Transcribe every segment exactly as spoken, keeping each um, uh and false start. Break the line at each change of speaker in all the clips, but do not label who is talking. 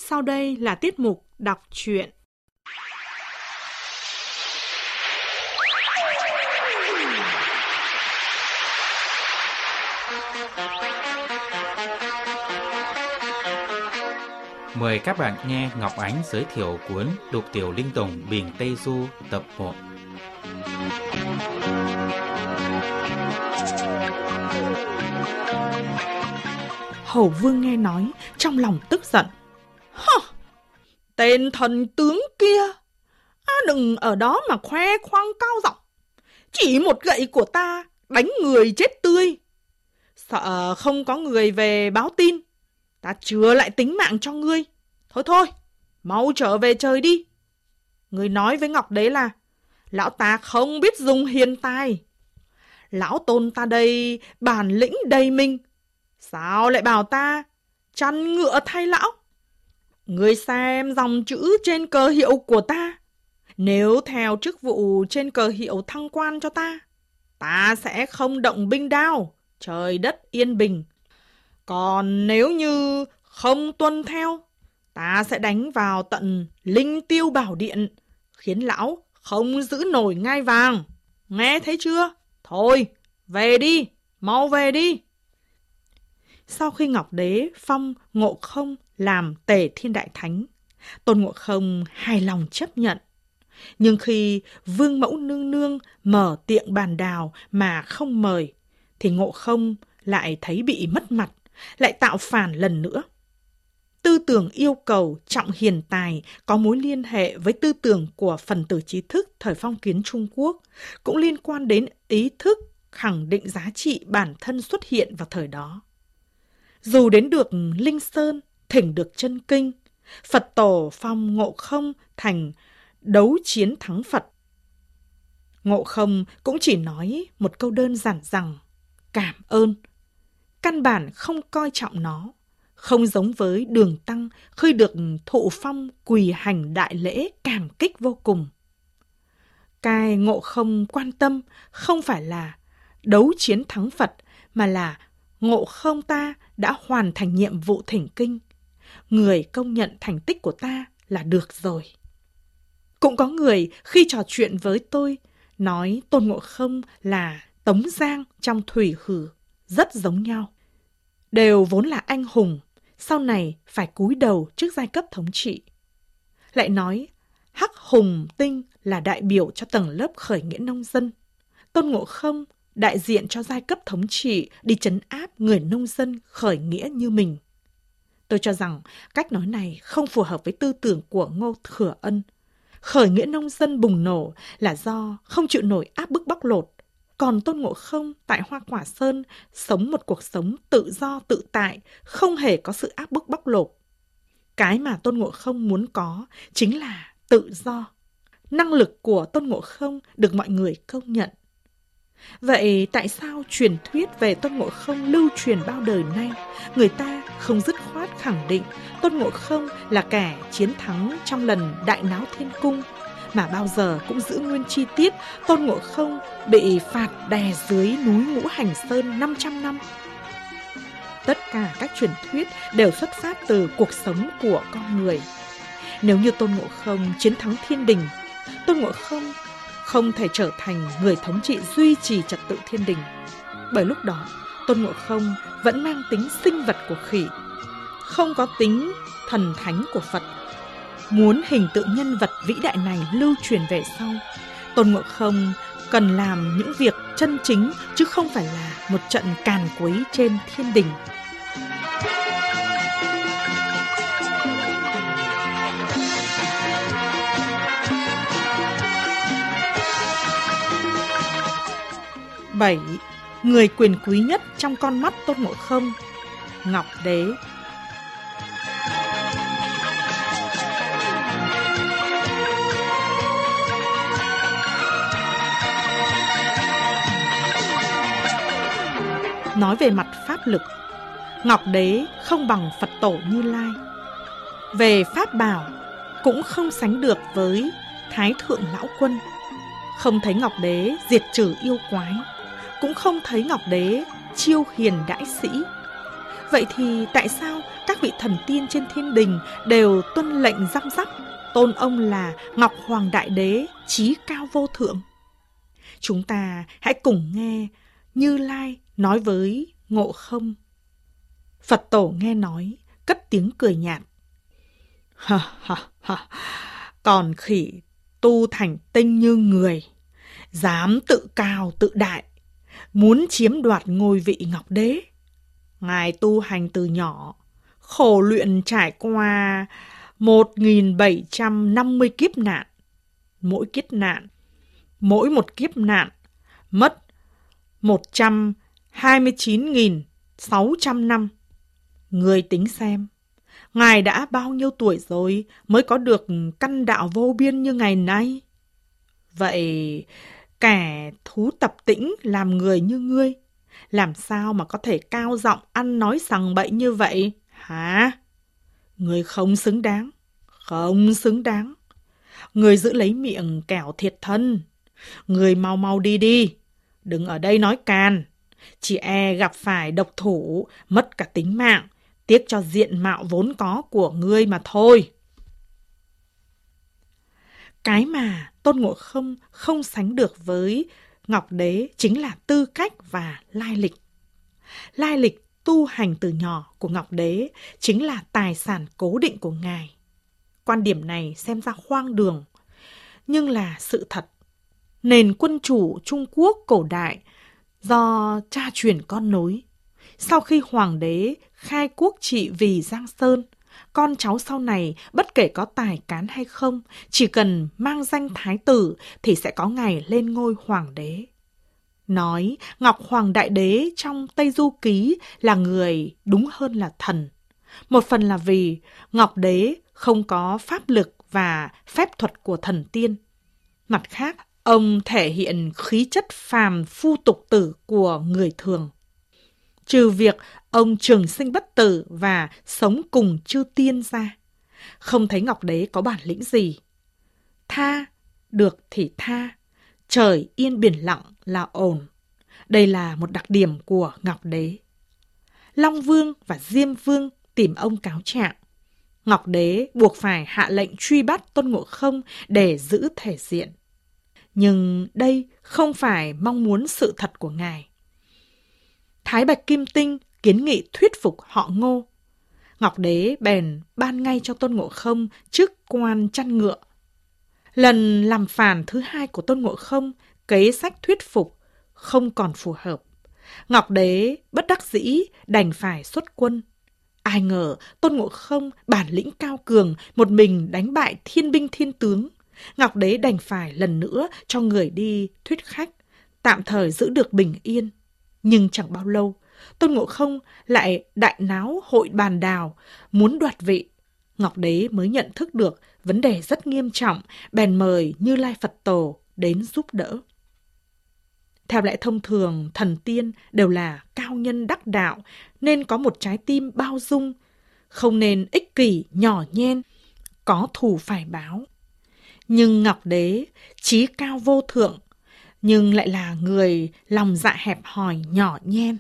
Sau đây là tiết mục đọc truyện.
Mời các bạn nghe Ngọc Ánh giới thiệu cuốn Lục Tiểu Linh Tùng Bình Tây Du tập một.
Hầu Vương nghe nói, trong lòng tức giận. Hơ, tên thần tướng kia, à, đừng ở đó mà khoe khoang cao giọng. Chỉ một gậy của ta đánh người chết tươi. Sợ không có người về báo tin, ta chừa lại tính mạng cho ngươi. Thôi thôi, mau trở về trời đi. Ngươi nói với Ngọc Đế là lão ta không biết dùng hiền tài. Lão tôn ta đây bản lĩnh đầy mình, sao lại bảo ta chăn ngựa thay lão? Ngươi xem dòng chữ trên cờ hiệu của ta. Nếu theo chức vụ trên cờ hiệu thăng quan cho ta, ta sẽ không động binh đao, trời đất yên bình. Còn nếu như không tuân theo, ta sẽ đánh vào tận Linh Tiêu Bảo Điện, khiến lão không giữ nổi ngai vàng. Nghe thấy chưa? Thôi, về đi, mau về đi. Sau khi Ngọc Đế phong Ngộ Không làm Tề Thiên Đại Thánh, Tôn Ngộ Không hài lòng chấp nhận. Nhưng khi Vương Mẫu Nương Nương mở tiệc bàn đào mà không mời, thì Ngộ Không lại thấy bị mất mặt, lại tạo phản lần nữa. Tư tưởng yêu cầu trọng hiền tài có mối liên hệ với tư tưởng của phần tử trí thức thời phong kiến Trung Quốc, cũng liên quan đến ý thức khẳng định giá trị bản thân xuất hiện vào thời đó. Dù đến được Linh Sơn, thỉnh được chân kinh, Phật tổ phong Ngộ Không thành đấu chiến thắng Phật. Ngộ Không cũng chỉ nói một câu đơn giản rằng cảm ơn. Căn bản không coi trọng nó, không giống với Đường Tăng khi được thụ phong quỳ hành đại lễ cảm kích vô cùng. Cái Ngộ Không quan tâm không phải là đấu chiến thắng Phật, mà là Ngộ Không ta đã hoàn thành nhiệm vụ thỉnh kinh. Người công nhận thành tích của ta là được rồi. Cũng có người khi trò chuyện với tôi nói Tôn Ngộ Không là Tống Giang trong Thủy Hử, rất giống nhau. Đều vốn là anh hùng, sau này phải cúi đầu trước giai cấp thống trị. Lại nói Hắc Hùng Tinh là đại biểu cho tầng lớp khởi nghĩa nông dân. Tôn Ngộ Không đại diện cho giai cấp thống trị đi trấn áp người nông dân khởi nghĩa như mình. Tôi cho rằng cách nói này không phù hợp với tư tưởng của Ngô Thừa Ân. Khởi nghĩa nông dân bùng nổ là do không chịu nổi áp bức bóc lột. Còn Tôn Ngộ Không tại Hoa Quả Sơn sống một cuộc sống tự do tự tại, không hề có sự áp bức bóc lột. Cái mà Tôn Ngộ Không muốn có chính là tự do. Năng lực của Tôn Ngộ Không được mọi người công nhận. Vậy tại sao truyền thuyết về Tôn Ngộ Không lưu truyền bao đời nay, người ta không dứt khoát khẳng định Tôn Ngộ Không là kẻ chiến thắng trong lần Đại Náo Thiên Cung, mà bao giờ cũng giữ nguyên chi tiết Tôn Ngộ Không bị phạt đè dưới núi Ngũ Hành Sơn năm trăm năm? Tất cả các truyền thuyết đều xuất phát từ cuộc sống của con người. Nếu như Tôn Ngộ Không chiến thắng thiên đình, Tôn Ngộ Không không thể trở thành người thống trị duy trì trật tự thiên đình. Bởi lúc đó, Tôn Ngộ Không vẫn mang tính sinh vật của khỉ, không có tính thần thánh của Phật. Muốn hình tượng nhân vật vĩ đại này lưu truyền về sau, Tôn Ngộ Không cần làm những việc chân chính, chứ không phải là một trận càn quấy trên thiên đình. bảy. Người quyền quý nhất trong con mắt Tôn Ngộ Không, Ngọc Đế. Nói về mặt pháp lực, Ngọc Đế không bằng Phật Tổ Như Lai. Về pháp bảo, cũng không sánh được với Thái Thượng Lão Quân. Không thấy Ngọc Đế diệt trừ yêu quái, cũng không thấy Ngọc Đế chiêu hiền đãi sĩ. Vậy thì tại sao các vị thần tiên trên thiên đình đều tuân lệnh răm rắp tôn ông là Ngọc Hoàng Đại Đế chí cao vô thượng? Chúng ta hãy cùng nghe Như Lai nói với Ngộ Không. Phật Tổ nghe nói, cất tiếng cười nhạt. Ha ha ha, còn khỉ tu thành tinh như người, dám tự cao tự đại, muốn chiếm đoạt ngôi vị Ngọc Đế. Ngài tu hành từ nhỏ, khổ luyện trải qua một nghìn bảy trăm năm mươi kiếp nạn. Mỗi kiếp nạn, mỗi một kiếp nạn mất một trăm hai mươi chín nghìn sáu trăm năm. Người tính xem, Ngài đã bao nhiêu tuổi rồi mới có được căn đạo vô biên như ngày nay? Vậy kẻ thú tập tĩnh làm người như ngươi, làm sao mà có thể cao giọng ăn nói sằng bậy như vậy, hả? Ngươi không xứng đáng, không xứng đáng. Ngươi giữ lấy miệng kẻo thiệt thân. Ngươi mau mau đi đi, đừng ở đây nói càn. Chỉ e gặp phải độc thủ, mất cả tính mạng, tiếc cho diện mạo vốn có của ngươi mà thôi. Cái mà Tôn Ngộ Không không sánh được với Ngọc Đế chính là tư cách và lai lịch. Lai lịch tu hành từ nhỏ của Ngọc Đế chính là tài sản cố định của Ngài. Quan điểm này xem ra hoang đường, nhưng là sự thật. Nền quân chủ Trung Quốc cổ đại do cha truyền con nối. Sau khi Hoàng đế khai quốc trị vì Giang Sơn, con cháu sau này bất kể có tài cán hay không, chỉ cần mang danh thái tử thì sẽ có ngày lên ngôi Hoàng đế. Nói Ngọc Hoàng Đại Đế trong Tây Du Ký là người đúng hơn là thần. Một phần là vì Ngọc Đế không có pháp lực và phép thuật của thần tiên. Mặt khác, ông thể hiện khí chất phàm phu tục tử của người thường. Trừ việc ông trường sinh bất tử và sống cùng chư tiên ra, không thấy Ngọc Đế có bản lĩnh gì. Tha được thì tha, trời yên biển lặng là ổn. Đây là một đặc điểm của Ngọc Đế. Long Vương và Diêm Vương tìm ông cáo trạng. Ngọc Đế buộc phải hạ lệnh truy bắt Tôn Ngộ Không để giữ thể diện. Nhưng đây không phải mong muốn sự thật của Ngài. Thái Bạch Kim Tinh kiến nghị thuyết phục họ Ngô. Ngọc Đế bèn ban ngay cho Tôn Ngộ Không chức quan chăn ngựa. Lần làm phản thứ hai của Tôn Ngộ Không, kế sách thuyết phục không còn phù hợp. Ngọc Đế bất đắc dĩ đành phải xuất quân. Ai ngờ Tôn Ngộ Không bản lĩnh cao cường, một mình đánh bại thiên binh thiên tướng. Ngọc Đế đành phải lần nữa cho người đi thuyết khách, tạm thời giữ được bình yên. Nhưng chẳng bao lâu, Tôn Ngộ Không lại đại náo hội bàn đào, muốn đoạt vị. Ngọc Đế mới nhận thức được vấn đề rất nghiêm trọng, bèn mời Như Lai Phật Tổ đến giúp đỡ. Theo lẽ thông thường, thần tiên đều là cao nhân đắc đạo, nên có một trái tim bao dung, không nên ích kỷ, nhỏ nhen, có thù phải báo. Nhưng Ngọc Đế chí cao vô thượng, nhưng lại là người lòng dạ hẹp hòi nhỏ nhen.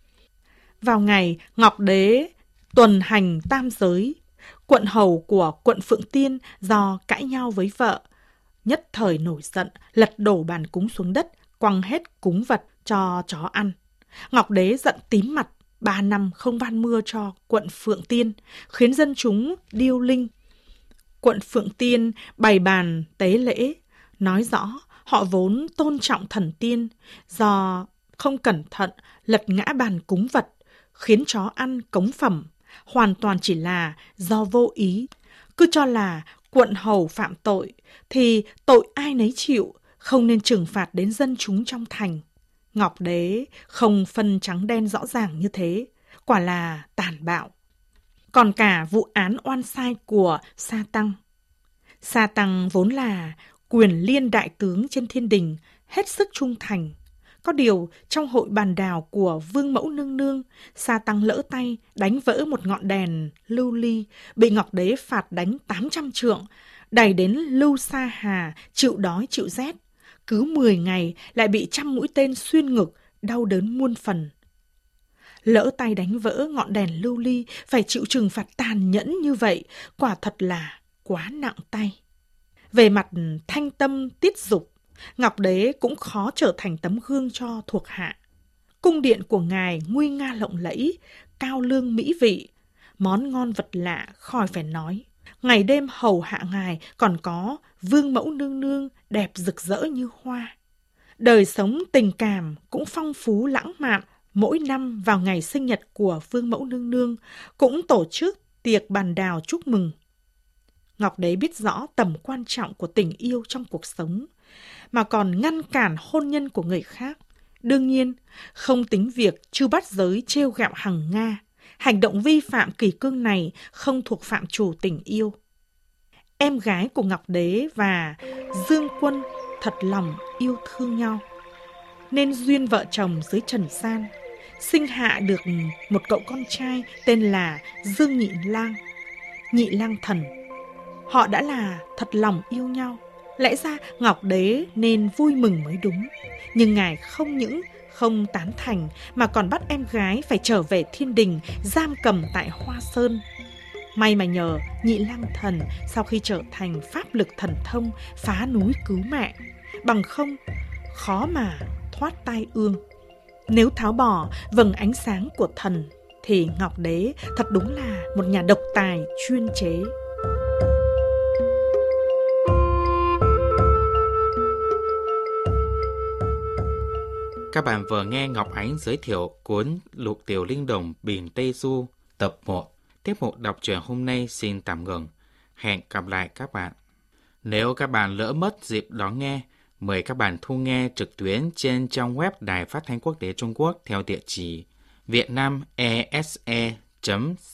Vào ngày Ngọc Đế tuần hành tam giới, quận hầu của quận Phượng Tiên do cãi nhau với vợ, nhất thời nổi giận, lật đổ bàn cúng xuống đất, quăng hết cúng vật cho chó ăn. Ngọc Đế giận tím mặt, ba năm không ban mưa cho quận Phượng Tiên, khiến dân chúng điêu linh. Quận Phượng Tiên bày bàn tế lễ, nói rõ họ vốn tôn trọng thần tiên, do không cẩn thận lật ngã bàn cúng vật, khiến chó ăn cống phẩm, hoàn toàn chỉ là do vô ý. Cứ cho là quận hầu phạm tội, thì tội ai nấy chịu, không nên trừng phạt đến dân chúng trong thành. Ngọc Đế không phân trắng đen rõ ràng như thế, quả là tàn bạo. Còn cả vụ án oan sai của Sa Tăng. Sa Tăng vốn là quyền liên đại tướng trên thiên đình, hết sức trung thành. Có điều, trong hội bàn đào của Vương Mẫu Nương Nương, Sa Tăng lỡ tay đánh vỡ một ngọn đèn lưu ly, bị Ngọc Đế phạt đánh tám trăm trượng, đày đến Lưu Sa Hà chịu đói chịu rét. Cứ mười ngày lại bị trăm mũi tên xuyên ngực, đau đớn muôn phần. Lỡ tay đánh vỡ ngọn đèn lưu ly, phải chịu trừng phạt tàn nhẫn như vậy, quả thật là quá nặng tay. Về mặt thanh tâm tiết dục, Ngọc Đế cũng khó trở thành tấm gương cho thuộc hạ. Cung điện của ngài nguy nga lộng lẫy, cao lương mỹ vị, món ngon vật lạ khỏi phải nói. Ngày đêm hầu hạ ngài còn có vương mẫu nương nương đẹp rực rỡ như hoa. Đời sống tình cảm cũng phong phú lãng mạn. Mỗi năm vào ngày sinh nhật của vương mẫu nương nương cũng tổ chức tiệc bàn đào chúc mừng. Ngọc Đế biết rõ tầm quan trọng của tình yêu trong cuộc sống, mà còn ngăn cản hôn nhân của người khác. Đương nhiên, không tính việc chư bát giới trêu ghẹo Hằng Nga, hành động vi phạm kỷ cương này không thuộc phạm trù tình yêu. Em gái của Ngọc Đế và Dương Quân thật lòng yêu thương nhau, nên duyên vợ chồng dưới trần gian, sinh hạ được một cậu con trai tên là Dương Nhị Lang, Nhị Lang Thần. Họ đã là thật lòng yêu nhau. Lẽ ra Ngọc Đế nên vui mừng mới đúng, nhưng ngài không những không tán thành mà còn bắt em gái phải trở về thiên đình giam cầm tại Hoa Sơn. May mà nhờ Nhị Lang Thần sau khi trở thành pháp lực thần thông phá núi cứu mẹ, bằng không khó mà thoát tai ương. Nếu tháo bỏ vầng ánh sáng của thần thì Ngọc Đế thật đúng là một nhà độc tài chuyên chế.
Các bạn vừa nghe Ngọc Ánh giới thiệu cuốn Lục Tiểu Linh Đồng Biển Tây Du tập một. Tiếp mục đọc truyện hôm nay xin tạm ngừng. Hẹn gặp lại các bạn. Nếu các bạn lỡ mất dịp đón nghe, mời các bạn thu nghe trực tuyến trên trang web Đài Phát thanh Quốc tế Trung Quốc theo địa chỉ vietnamese chấm